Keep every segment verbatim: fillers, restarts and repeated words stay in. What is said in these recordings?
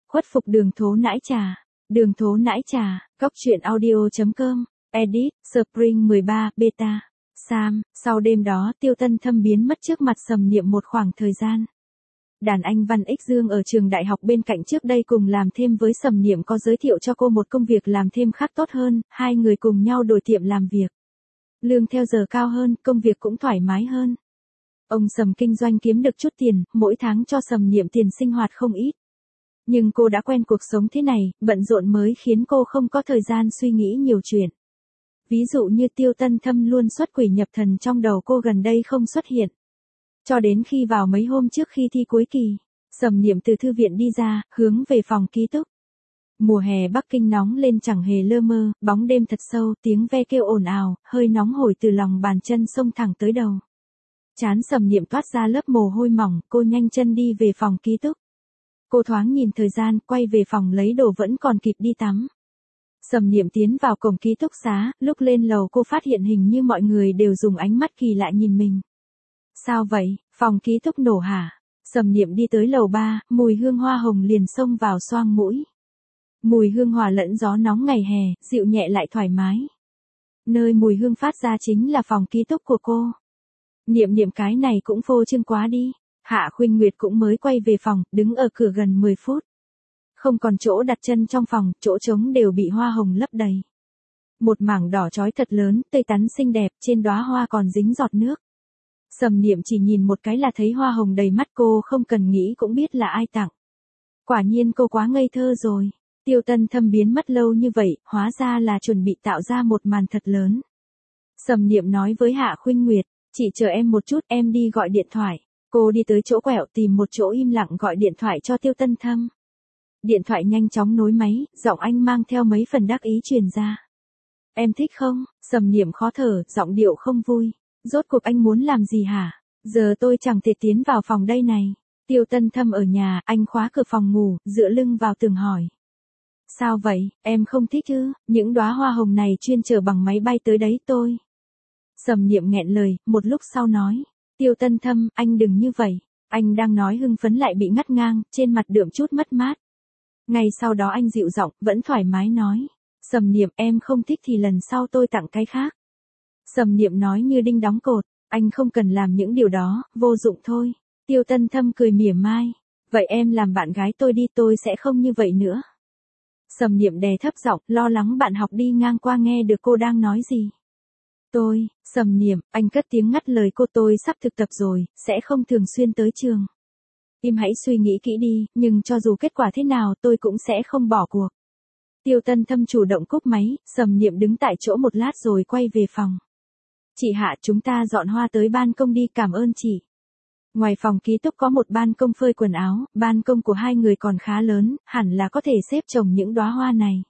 Khuất phục đường thố nãi trà. Đường thố nãi trà, góc truyện audio.com, edit, Spring mười ba, beta. Sam, sau đêm đó Tiêu Tân Thâm biến mất trước mặt Sầm Niệm một khoảng thời gian. Đàn anh Văn Ích Dương ở trường đại học bên cạnh trước đây cùng làm thêm với Sầm Niệm có giới thiệu cho cô một công việc làm thêm khác tốt hơn, hai người cùng nhau đổi tiệm làm việc. Lương theo giờ cao hơn, công việc cũng thoải mái hơn. Ông Sầm kinh doanh kiếm được chút tiền, mỗi tháng cho Sầm Niệm tiền sinh hoạt không ít. Nhưng cô đã quen cuộc sống thế này, bận rộn mới khiến cô không có thời gian suy nghĩ nhiều chuyện. Ví dụ như Tiêu Tân Thâm luôn xuất quỷ nhập thần trong đầu cô gần đây không xuất hiện. Cho đến khi vào mấy hôm trước khi thi cuối kỳ, Sầm Niệm từ thư viện đi ra, hướng về phòng ký túc. Mùa hè Bắc Kinh nóng lên chẳng hề lơ mơ, bóng đêm thật sâu, tiếng ve kêu ồn ào, hơi nóng hổi từ lòng bàn chân xông thẳng tới đầu. Trán Sầm Niệm toát ra lớp mồ hôi mỏng, cô nhanh chân đi về phòng ký túc. Cô thoáng nhìn thời gian, quay về phòng lấy đồ vẫn còn kịp đi tắm. Sầm Niệm tiến vào cổng ký túc xá, lúc lên lầu cô phát hiện hình như mọi người đều dùng ánh mắt kỳ lạ nhìn mình. Sao vậy, phòng ký túc nổ hả? Sầm Niệm đi tới lầu ba, mùi hương hoa hồng liền xông vào xoang mũi. Mùi hương hòa lẫn gió nóng ngày hè, dịu nhẹ lại thoải mái. Nơi mùi hương phát ra chính là phòng ký túc của cô. Niệm Niệm cái này cũng phô trương quá đi. Hạ Khuynh Nguyệt cũng mới quay về phòng, đứng ở cửa gần mười phút. Không còn chỗ đặt chân trong phòng, chỗ trống đều bị hoa hồng lấp đầy. Một mảng đỏ chói thật lớn, tươi tắn xinh đẹp, trên đóa hoa còn dính giọt nước. Sầm Niệm chỉ nhìn một cái là thấy hoa hồng đầy mắt, cô không cần nghĩ cũng biết là ai tặng. Quả nhiên cô quá ngây thơ rồi. Tiêu Tân Thâm biến mất lâu như vậy, hóa ra là chuẩn bị tạo ra một màn thật lớn. Sầm Niệm nói với Hạ Khuynh Nguyệt, chị chờ em một chút, em đi gọi điện thoại. Cô đi tới chỗ quẹo tìm một chỗ im lặng gọi điện thoại cho Tiêu Tân Thâm. Điện thoại nhanh chóng nối máy, giọng anh mang theo mấy phần đắc ý truyền ra. Em thích không? Sầm Niệm khó thở, giọng điệu không vui. Rốt cuộc anh muốn làm gì hả? Giờ tôi chẳng thể tiến vào phòng đây này. Tiêu Tân Thâm ở nhà, anh khóa cửa phòng ngủ, dựa lưng vào tường hỏi. Sao vậy, em không thích ư? Những đóa hoa hồng này chuyên chở bằng máy bay tới đấy tôi. Sầm Niệm nghẹn lời, một lúc sau nói. Tiêu Tân Thâm, anh đừng như vậy. Anh đang nói hưng phấn lại bị ngắt ngang, trên mặt đượm chút mất mát. Ngay sau đó anh dịu giọng, vẫn thoải mái nói. Sầm Niệm, em không thích thì lần sau tôi tặng cái khác. Sầm Niệm nói như đinh đóng cột. Anh không cần làm những điều đó, vô dụng thôi. Tiêu Tân Thâm cười mỉa mai. Vậy em làm bạn gái tôi đi, tôi sẽ không như vậy nữa. Sầm Niệm đè thấp giọng, lo lắng bạn học đi ngang qua nghe được cô đang nói gì. Tôi, Sầm Niệm, anh cất tiếng ngắt lời cô, tôi sắp thực tập rồi, sẽ không thường xuyên tới trường. Im hãy suy nghĩ kỹ đi, nhưng cho dù kết quả thế nào tôi cũng sẽ không bỏ cuộc. Tiêu Tân Thâm chủ động cúp máy, Sầm Niệm đứng tại chỗ một lát rồi quay về phòng. Chị Hạ, chúng ta dọn hoa tới ban công đi, cảm ơn chị. Ngoài phòng ký túc có một ban công phơi quần áo, ban công của hai người còn khá lớn, hẳn là có thể xếp trồng những đóa hoa này.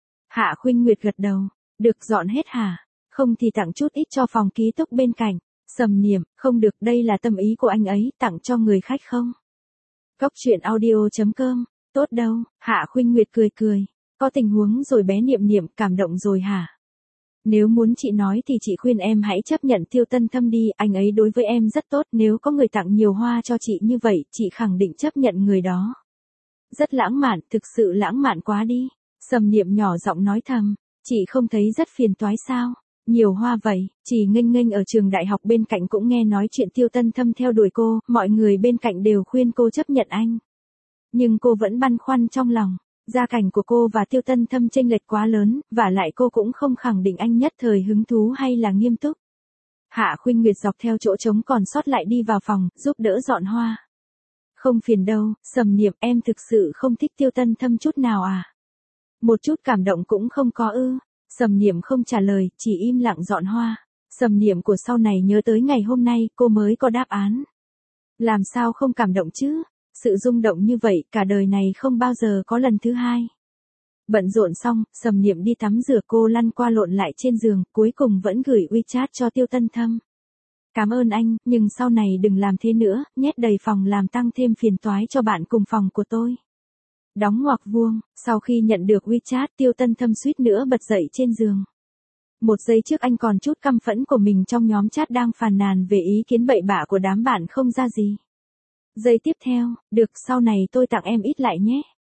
Hạ Khuynh Nguyệt gật đầu, được dọn hết hả? Không thì tặng chút ít cho phòng ký túc bên cạnh. Sầm Niệm, không được, đây là tâm ý của anh ấy, tặng cho người khách không? Góc truyện audio.com, tốt đâu, Hạ Khuynh Nguyệt cười cười. Có tình huống rồi bé Niệm Niệm, cảm động rồi hả? Nếu muốn chị nói thì chị khuyên em hãy chấp nhận Tiêu Tân Thâm đi, anh ấy đối với em rất tốt, nếu có người tặng nhiều hoa cho chị như vậy, chị khẳng định chấp nhận người đó. Rất lãng mạn, thực sự lãng mạn quá đi. Sầm Niệm nhỏ giọng nói thầm, chị không thấy rất phiền toái sao? Nhiều hoa vậy, chỉ nghênh nghênh ở trường đại học bên cạnh cũng nghe nói chuyện Tiêu Tân Thâm theo đuổi cô, mọi người bên cạnh đều khuyên cô chấp nhận anh. Nhưng cô vẫn băn khoăn trong lòng, gia cảnh của cô và Tiêu Tân Thâm chênh lệch quá lớn, và lại cô cũng không khẳng định anh nhất thời hứng thú hay là nghiêm túc. Hạ Khuynh Nguyệt dọc theo chỗ trống còn sót lại đi vào phòng, giúp đỡ dọn hoa. Không phiền đâu, Sầm Niệm, em thực sự không thích Tiêu Tân Thâm chút nào à? Một chút cảm động cũng không có ư? Sầm Niệm không trả lời, chỉ im lặng dọn hoa. Sầm Niệm của sau này nhớ tới ngày hôm nay, cô mới có đáp án. Làm sao không cảm động chứ? Sự rung động như vậy, cả đời này không bao giờ có lần thứ hai. Bận rộn xong, Sầm Niệm đi tắm rửa, cô lăn qua lộn lại trên giường, cuối cùng vẫn gửi WeChat cho Tiêu Tân Thâm. Cảm ơn anh, nhưng sau này đừng làm thế nữa, nhét đầy phòng làm tăng thêm phiền toái cho bạn cùng phòng của tôi. Đóng ngoặc vuông, sau khi nhận được WeChat, Tiêu Tân Thâm suýt nữa bật dậy trên giường. Một giây trước anh còn chút căm phẫn của mình trong nhóm chat đang phàn nàn về ý kiến bậy bạ của đám bạn không ra gì. Giây tiếp theo, được, sau này tôi tặng em ít lại nhé.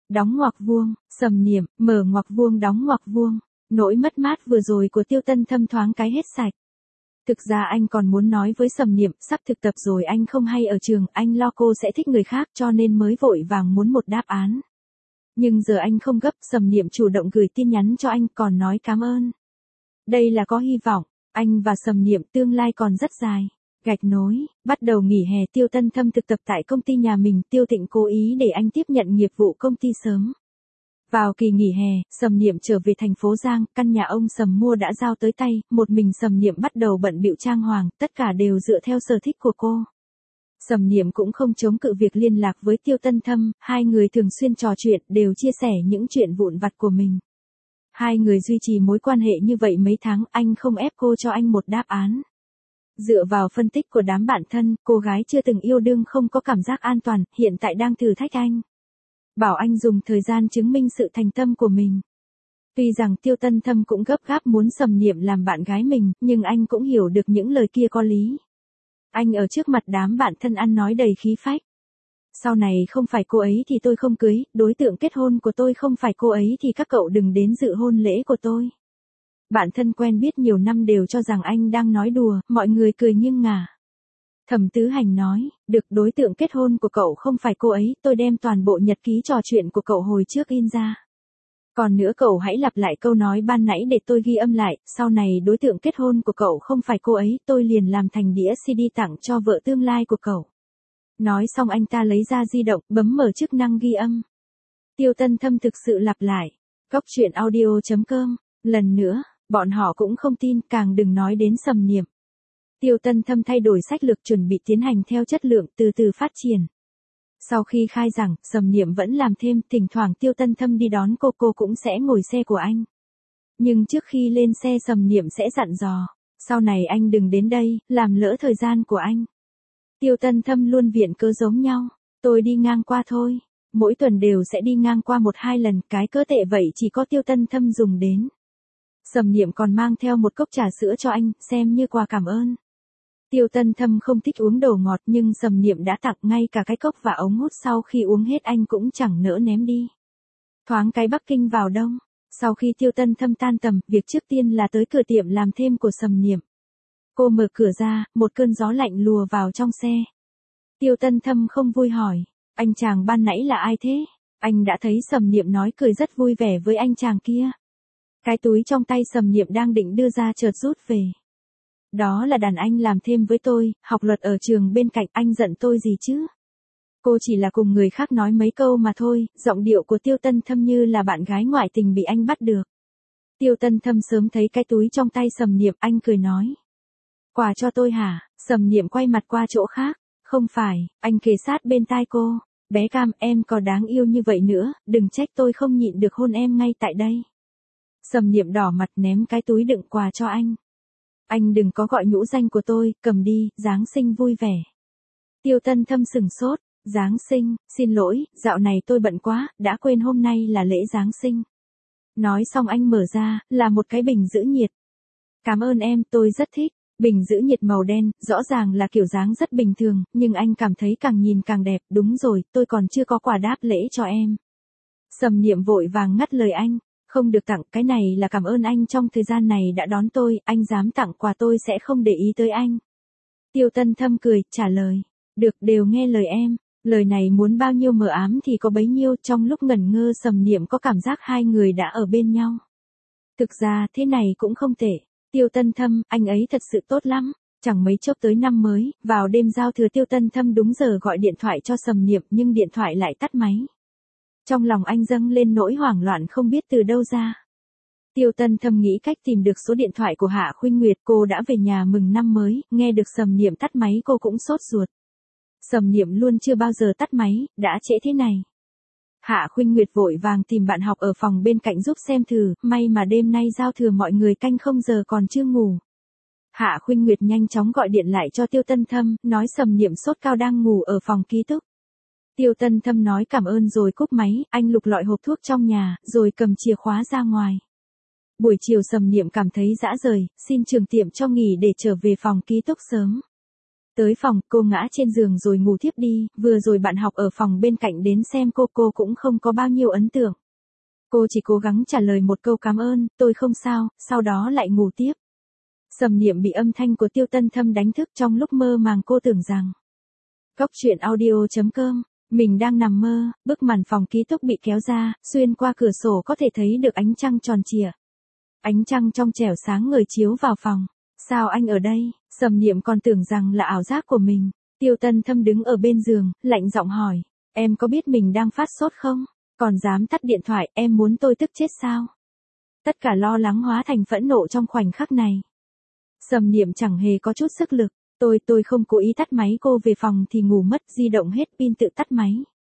Đóng ngoặc vuông, Sầm Niệm, mở ngoặc vuông đóng ngoặc vuông. Nỗi mất mát vừa rồi của Tiêu Tân Thâm thoáng cái hết sạch. Thực ra anh còn muốn nói với Sầm Niệm, sắp thực tập rồi anh không hay ở trường, anh lo cô sẽ thích người khác cho nên mới vội vàng muốn một đáp án. Nhưng giờ anh không gấp, Sầm Niệm chủ động gửi tin nhắn cho anh còn nói cảm ơn. Đây là có hy vọng, anh và Sầm Niệm tương lai còn rất dài. Gạch nối, bắt đầu nghỉ hè Tiêu Tân Thâm thực tập tại công ty nhà mình, Tiêu Tịnh cố ý để anh tiếp nhận nghiệp vụ công ty sớm. Vào kỳ nghỉ hè, Sầm Niệm trở về thành phố Giang, căn nhà ông Sầm mua đã giao tới tay, một mình Sầm Niệm bắt đầu bận bịu trang hoàng, tất cả đều dựa theo sở thích của cô. Sầm Niệm cũng không chống cự việc liên lạc với Tiêu Tân Thâm, hai người thường xuyên trò chuyện, đều chia sẻ những chuyện vụn vặt của mình. Hai người duy trì mối quan hệ như vậy mấy tháng, anh không ép cô cho anh một đáp án. Dựa vào phân tích của đám bạn thân, cô gái chưa từng yêu đương không có cảm giác an toàn, hiện tại đang thử thách anh. Bảo anh dùng thời gian chứng minh sự thành tâm của mình. Tuy rằng Tiêu Tân Thâm cũng gấp gáp muốn Sầm Niệm làm bạn gái mình, nhưng anh cũng hiểu được những lời kia có lý. Anh ở trước mặt đám bạn thân ăn nói đầy khí phách. Sau này không phải cô ấy thì tôi không cưới, đối tượng kết hôn của tôi không phải cô ấy thì các cậu đừng đến dự hôn lễ của tôi. Bạn thân quen biết nhiều năm đều cho rằng anh đang nói đùa, mọi người cười nghiêng ngả. Thẩm Tứ Hành nói, được, đối tượng kết hôn của cậu không phải cô ấy, tôi đem toàn bộ nhật ký trò chuyện của cậu hồi trước in ra. Còn nữa cậu hãy lặp lại câu nói ban nãy để tôi ghi âm lại, sau này đối tượng kết hôn của cậu không phải cô ấy, tôi liền làm thành đĩa xê đê tặng cho vợ tương lai của cậu. Nói xong anh ta lấy ra di động, bấm mở chức năng ghi âm. Tiêu Tân Thâm thực sự lặp lại. Góc truyện audio chấm com, lần nữa, bọn họ cũng không tin, càng đừng nói đến Sầm Niệm. Tiêu Tân Thâm thay đổi sách lược chuẩn bị tiến hành theo chất lượng từ từ phát triển. Sau khi khai giảng, Sầm Niệm vẫn làm thêm, thỉnh thoảng Tiêu Tân Thâm đi đón cô, cô cũng sẽ ngồi xe của anh. Nhưng trước khi lên xe Sầm Niệm sẽ dặn dò, sau này anh đừng đến đây, làm lỡ thời gian của anh. Tiêu Tân Thâm luôn viện cớ giống nhau, tôi đi ngang qua thôi, mỗi tuần đều sẽ đi ngang qua một hai lần, cái cớ tệ vậy chỉ có Tiêu Tân Thâm dùng đến. Sầm Niệm còn mang theo một cốc trà sữa cho anh, xem như quà cảm ơn. Tiêu Tân Thâm không thích uống đồ ngọt nhưng Sầm Niệm đã tặng, ngay cả cái cốc và ống hút sau khi uống hết anh cũng chẳng nỡ ném đi. Thoáng cái Bắc Kinh vào đông, sau khi Tiêu Tân Thâm tan tầm, việc trước tiên là tới cửa tiệm làm thêm của Sầm Niệm. Cô mở cửa ra, một cơn gió lạnh lùa vào trong xe. Tiêu Tân Thâm không vui hỏi, anh chàng ban nãy là ai thế? Anh đã thấy Sầm Niệm nói cười rất vui vẻ với anh chàng kia. Cái túi trong tay Sầm Niệm đang định đưa ra chợt rút về. Đó là đàn anh làm thêm với tôi, học luật ở trường bên cạnh, anh giận tôi gì chứ? Cô chỉ là cùng người khác nói mấy câu mà thôi, giọng điệu của Tiêu Tân Thâm như là bạn gái ngoại tình bị anh bắt được. Tiêu Tân Thâm sớm thấy cái túi trong tay Sầm Niệm, anh cười nói. Quà cho tôi hả? Sầm Niệm quay mặt qua chỗ khác. Không phải, anh kề sát bên tai cô. Bé Cam, em có đáng yêu như vậy nữa, đừng trách tôi không nhịn được hôn em ngay tại đây. Sầm Niệm đỏ mặt ném cái túi đựng quà cho anh. Anh đừng có gọi nhũ danh của tôi, cầm đi, Giáng sinh vui vẻ. Tiêu Tân Thâm sừng sốt, Giáng sinh, xin lỗi, dạo này tôi bận quá, đã quên hôm nay là lễ Giáng sinh. Nói xong anh mở ra, là một cái bình giữ nhiệt. Cảm ơn em, tôi rất thích. Bình giữ nhiệt màu đen, rõ ràng là kiểu dáng rất bình thường, nhưng anh cảm thấy càng nhìn càng đẹp, đúng rồi, tôi còn chưa có quà đáp lễ cho em. Sầm Niệm vội vàng ngắt lời anh, không được tặng, cái này là cảm ơn anh trong thời gian này đã đón tôi, anh dám tặng quà tôi sẽ không để ý tới anh. Tiêu Tân Thâm cười, trả lời, được, đều nghe lời em, lời này muốn bao nhiêu mờ ám thì có bấy nhiêu, trong lúc ngẩn ngơ Sầm Niệm có cảm giác hai người đã ở bên nhau. Thực ra thế này cũng không tệ. Tiêu Tân Thâm, anh ấy thật sự tốt lắm. Chẳng mấy chốc tới năm mới, vào đêm giao thừa Tiêu Tân Thâm đúng giờ gọi điện thoại cho Sầm Niệm nhưng điện thoại lại tắt máy. Trong lòng anh dâng lên nỗi hoảng loạn không biết từ đâu ra. Tiêu Tân Thâm nghĩ cách tìm được số điện thoại của Hạ Khuynh Nguyệt, cô đã về nhà mừng năm mới, nghe được Sầm Niệm tắt máy cô cũng sốt ruột. Sầm Niệm luôn chưa bao giờ tắt máy, đã trễ thế này. Hạ Khuynh Nguyệt vội vàng tìm bạn học ở phòng bên cạnh giúp xem thử, may mà đêm nay giao thừa mọi người canh không giờ còn chưa ngủ. Hạ Khuynh Nguyệt nhanh chóng gọi điện lại cho Tiêu Tân Thâm, nói Sầm Niệm sốt cao đang ngủ ở phòng ký túc. Tiêu Tân Thâm nói cảm ơn rồi cúp máy, anh lục lọi hộp thuốc trong nhà, rồi cầm chìa khóa ra ngoài. Buổi chiều Sầm Niệm cảm thấy dã rời, xin trường tiệm cho nghỉ để trở về phòng ký túc sớm. Tới phòng, cô ngã trên giường rồi ngủ thiếp đi, vừa rồi bạn học ở phòng bên cạnh đến xem cô, cô cũng không có bao nhiêu ấn tượng. Cô chỉ cố gắng trả lời một câu cảm ơn, tôi không sao, sau đó lại ngủ tiếp. Sầm Niệm bị âm thanh của Tiêu Tân Thâm đánh thức, trong lúc mơ màng cô tưởng rằng Cốc truyện audio chấm com, mình đang nằm mơ, bức màn phòng ký túc bị kéo ra, xuyên qua cửa sổ có thể thấy được ánh trăng tròn trịa. Ánh trăng trong trẻo sáng ngời chiếu vào phòng. Sao anh ở đây? Sầm Niệm còn tưởng rằng là ảo giác của mình. Tiêu Tân Thâm đứng ở bên giường, lạnh giọng hỏi, em có biết mình đang phát sốt không? Còn dám tắt điện thoại, em muốn tôi tức chết sao? Tất cả lo lắng hóa thành phẫn nộ trong khoảnh khắc này. Sầm Niệm chẳng hề có chút sức lực. Tôi, tôi không cố ý tắt máy, cô về phòng thì ngủ mất, di động hết pin tự tắt máy.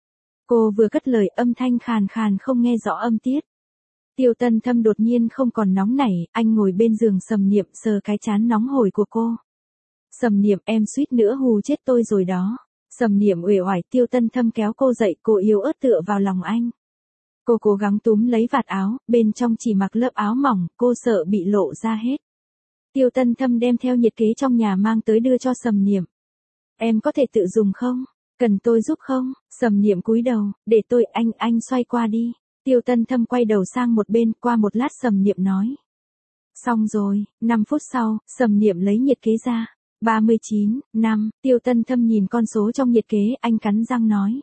Cô vừa cất lời, âm thanh khàn khàn không nghe rõ âm tiết. Tiêu Tân Thâm đột nhiên không còn nóng nảy, anh ngồi bên giường Sầm Niệm sờ cái trán nóng hổi của cô. Sầm Niệm, em suýt nữa hù chết tôi rồi đó. Sầm Niệm uể oải. Tiêu Tân Thâm kéo cô dậy, cô yếu ớt tựa vào lòng anh. Cô cố gắng túm lấy vạt áo, bên trong chỉ mặc lớp áo mỏng, cô sợ bị lộ ra hết. Tiêu Tân Thâm đem theo nhiệt kế trong nhà mang tới đưa cho Sầm Niệm. Em có thể tự dùng không? Cần tôi giúp không? Sầm Niệm cúi đầu, để tôi, anh, anh xoay qua đi. Tiêu Tân Thâm quay đầu sang một bên, qua một lát Sầm Niệm nói. Xong rồi, năm phút sau, Sầm Niệm lấy nhiệt kế ra. ba mươi chín, năm, Tiêu Tân Thâm nhìn con số trong nhiệt kế, anh cắn răng nói.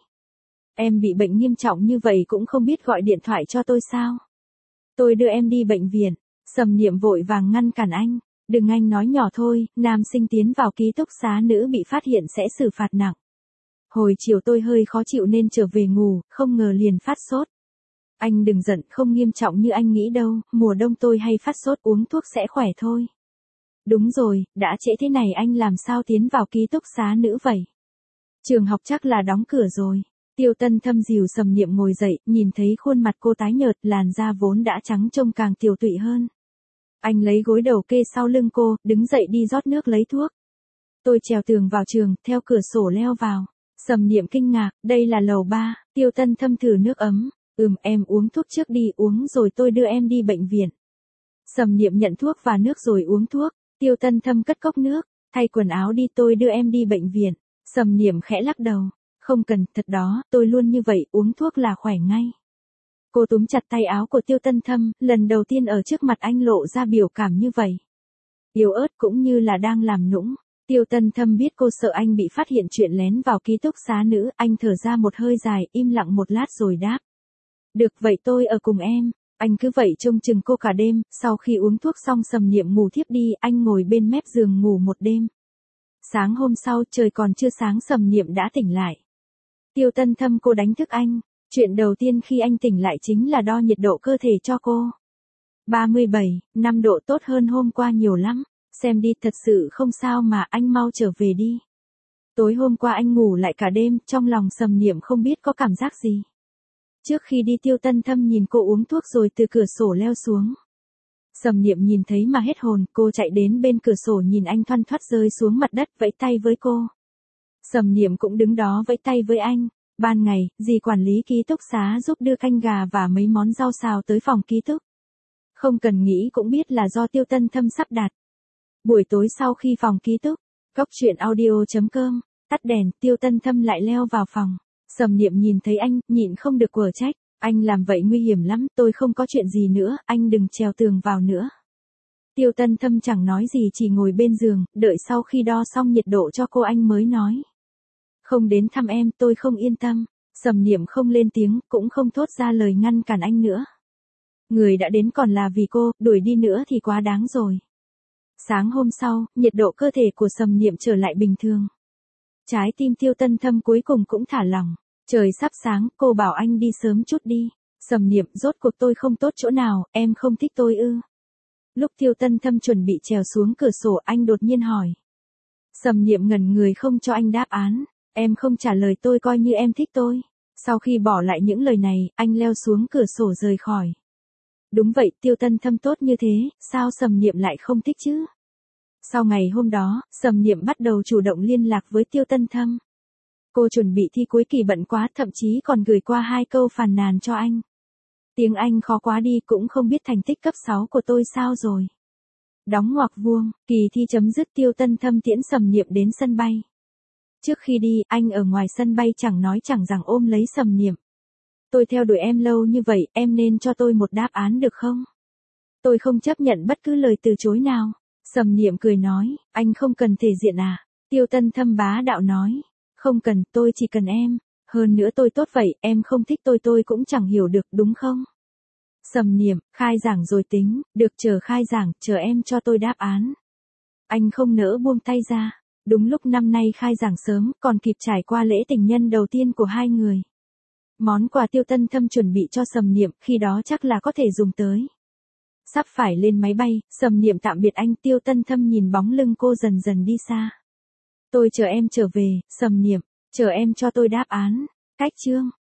Em bị bệnh nghiêm trọng như vậy cũng không biết gọi điện thoại cho tôi sao? Tôi đưa em đi bệnh viện. Sầm Niệm vội vàng ngăn cản anh. Đừng, anh nói nhỏ thôi, nam sinh tiến vào ký túc xá nữ bị phát hiện sẽ xử phạt nặng. Hồi chiều tôi hơi khó chịu nên trở về ngủ, không ngờ liền phát sốt. Anh đừng giận, không nghiêm trọng như anh nghĩ đâu, mùa đông tôi hay phát sốt, uống thuốc sẽ khỏe thôi. Đúng rồi, đã trễ thế này anh làm sao tiến vào ký túc xá nữ vậy? Trường học chắc là đóng cửa rồi. Tiêu Tân Thâm dìu Sầm Niệm ngồi dậy, nhìn thấy khuôn mặt cô tái nhợt, làn da vốn đã trắng trông càng tiều tụy hơn. Anh lấy gối đầu kê sau lưng cô, đứng dậy đi rót nước lấy thuốc. Tôi trèo tường vào trường, theo cửa sổ leo vào. Sầm Niệm kinh ngạc, đây là lầu ba. Tiêu Tân Thâm thử nước ấm. Ừm, em uống thuốc trước đi, uống rồi tôi đưa em đi bệnh viện. Sầm Niệm nhận thuốc và nước rồi uống thuốc. Tiêu Tân Thâm cất cốc nước, thay quần áo đi, tôi đưa em đi bệnh viện. Sầm Niệm khẽ lắc đầu. Không cần, thật đó, tôi luôn như vậy, uống thuốc là khỏe ngay. Cô túm chặt tay áo của Tiêu Tân Thâm, lần đầu tiên ở trước mặt anh lộ ra biểu cảm như vậy. Yếu ớt cũng như là đang làm nũng. Tiêu Tân Thâm biết cô sợ anh bị phát hiện chuyện lén vào ký túc xá nữ, anh thở ra một hơi dài, im lặng một lát rồi đáp. Được vậy tôi ở cùng em. Anh cứ vậy trông chừng cô cả đêm, sau khi uống thuốc xong Sầm Niệm ngủ thiếp đi, anh ngồi bên mép giường ngủ một đêm. Sáng hôm sau, trời còn chưa sáng Sầm Niệm đã tỉnh lại. Tiêu Tân Thâm cô đánh thức anh. Chuyện đầu tiên khi anh tỉnh lại chính là đo nhiệt độ cơ thể cho cô. ba mươi bảy, năm độ, tốt hơn hôm qua nhiều lắm. Xem đi, thật sự không sao mà, anh mau trở về đi. Tối hôm qua anh ngủ lại cả đêm, trong lòng Sầm Niệm không biết có cảm giác gì. Trước khi đi Tiêu Tân Thâm nhìn cô uống thuốc rồi từ cửa sổ leo xuống. Sầm Niệm nhìn thấy mà hết hồn, cô chạy đến bên cửa sổ nhìn anh thoăn thoắt rơi xuống mặt đất, vẫy tay với cô. Sầm Niệm cũng đứng đó vẫy tay với anh. Ban ngày, dì quản lý ký túc xá giúp đưa canh gà và mấy món rau xào tới phòng ký túc. Không cần nghĩ cũng biết là do Tiêu Tân Thâm sắp đặt. Buổi tối sau khi phòng ký túc, Cốc truyện audio chấm com, tắt đèn, Tiêu Tân Thâm lại leo vào phòng. Sầm Niệm nhìn thấy anh, nhịn không được quở trách. Anh làm vậy nguy hiểm lắm, tôi không có chuyện gì nữa, anh đừng trèo tường vào nữa. Tiêu Tân Thâm chẳng nói gì, chỉ ngồi bên giường, đợi sau khi đo xong nhiệt độ cho cô anh mới nói. Không đến thăm em, tôi không yên tâm. Sầm Niệm không lên tiếng, cũng không thốt ra lời ngăn cản anh nữa. Người đã đến còn là vì cô, đuổi đi nữa thì quá đáng rồi. Sáng hôm sau, nhiệt độ cơ thể của Sầm Niệm trở lại bình thường. Trái tim Tiêu Tân Thâm cuối cùng cũng thả lỏng. Trời sắp sáng, cô bảo anh đi sớm chút đi. Sầm Niệm, rốt cuộc tôi không tốt chỗ nào, em không thích tôi ư? Lúc Tiêu Tân Thâm chuẩn bị trèo xuống cửa sổ, anh đột nhiên hỏi. Sầm Niệm ngẩn người không cho anh đáp án. Em không trả lời tôi coi như em thích tôi. Sau khi bỏ lại những lời này, anh leo xuống cửa sổ rời khỏi. Đúng vậy, Tiêu Tân Thâm tốt như thế, sao Sầm Niệm lại không thích chứ? Sau ngày hôm đó, Sầm Niệm bắt đầu chủ động liên lạc với Tiêu Tân Thâm. Cô chuẩn bị thi cuối kỳ bận quá, thậm chí còn gửi qua hai câu phàn nàn cho anh. Tiếng Anh khó quá đi, cũng không biết thành tích cấp sáu của tôi sao rồi. Đóng ngoặc vuông, kỳ thi chấm dứt, Tiêu Tân Thâm tiễn Sầm Niệm đến sân bay. Trước khi đi, anh ở ngoài sân bay chẳng nói chẳng rằng ôm lấy Sầm Niệm. Tôi theo đuổi em lâu như vậy, em nên cho tôi một đáp án được không? Tôi không chấp nhận bất cứ lời từ chối nào. Sầm Niệm cười nói, anh không cần thể diện à? Tiêu Tân Thâm bá đạo nói, không cần, tôi chỉ cần em. Hơn nữa tôi tốt vậy, em không thích tôi tôi cũng chẳng hiểu được, đúng không? Sầm Niệm, khai giảng rồi tính, được chờ khai giảng, chờ em cho tôi đáp án. Anh không nỡ buông tay ra. Đúng lúc năm nay khai giảng sớm, còn kịp trải qua lễ tình nhân đầu tiên của hai người. Món quà Tiêu Tân Thâm chuẩn bị cho Sầm Niệm, khi đó chắc là có thể dùng tới. Sắp phải lên máy bay, Sầm Niệm tạm biệt anh, Tiêu Tân Thâm nhìn bóng lưng cô dần dần đi xa. Tôi chờ em trở về, Sầm Niệm, chờ em cho tôi đáp án. Cách chương